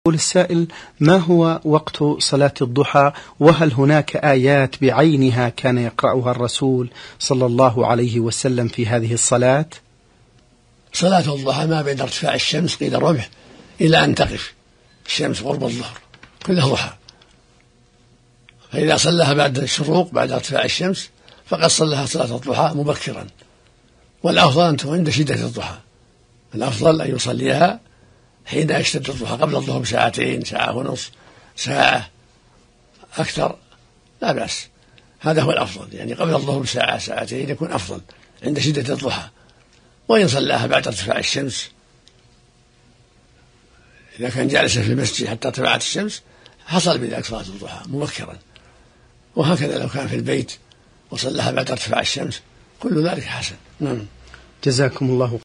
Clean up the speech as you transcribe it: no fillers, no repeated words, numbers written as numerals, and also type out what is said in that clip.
يقول السائل: ما هو وقت صلاة الضحى؟ وهل هناك آيات بعينها كان يقرأها الرسول صلى الله عليه وسلم في هذه الصلاة؟ صلاة الضحى ما بين ارتفاع الشمس قيل الرمح إلى أن تقف الشمس قرب الظهر كلها ضحى، فإذا صلىها بعد الشروق بعد ارتفاع الشمس فقد صلىها صلاة الضحى مبكرا، والأفضل أن تكون عند شدة الضحى، الأفضل أن يصليها حين يشتد الضحى قبل الظهر بساعتين، ساعة ونصف، ساعة أكثر لا بأس، هذا هو الأفضل، يعني قبل الظهر بساعة ساعتين يكون أفضل عند شدة الضحى. وإن صلاها بعد ارتفاع الشمس إذا كان جالسا في المسجد حتى ارتفعت الشمس حصل بذلك صلاة الضحى مبكرا، وهكذا لو كان في البيت وصلاها بعد ارتفاع الشمس كل ذلك حسن. جزاكم الله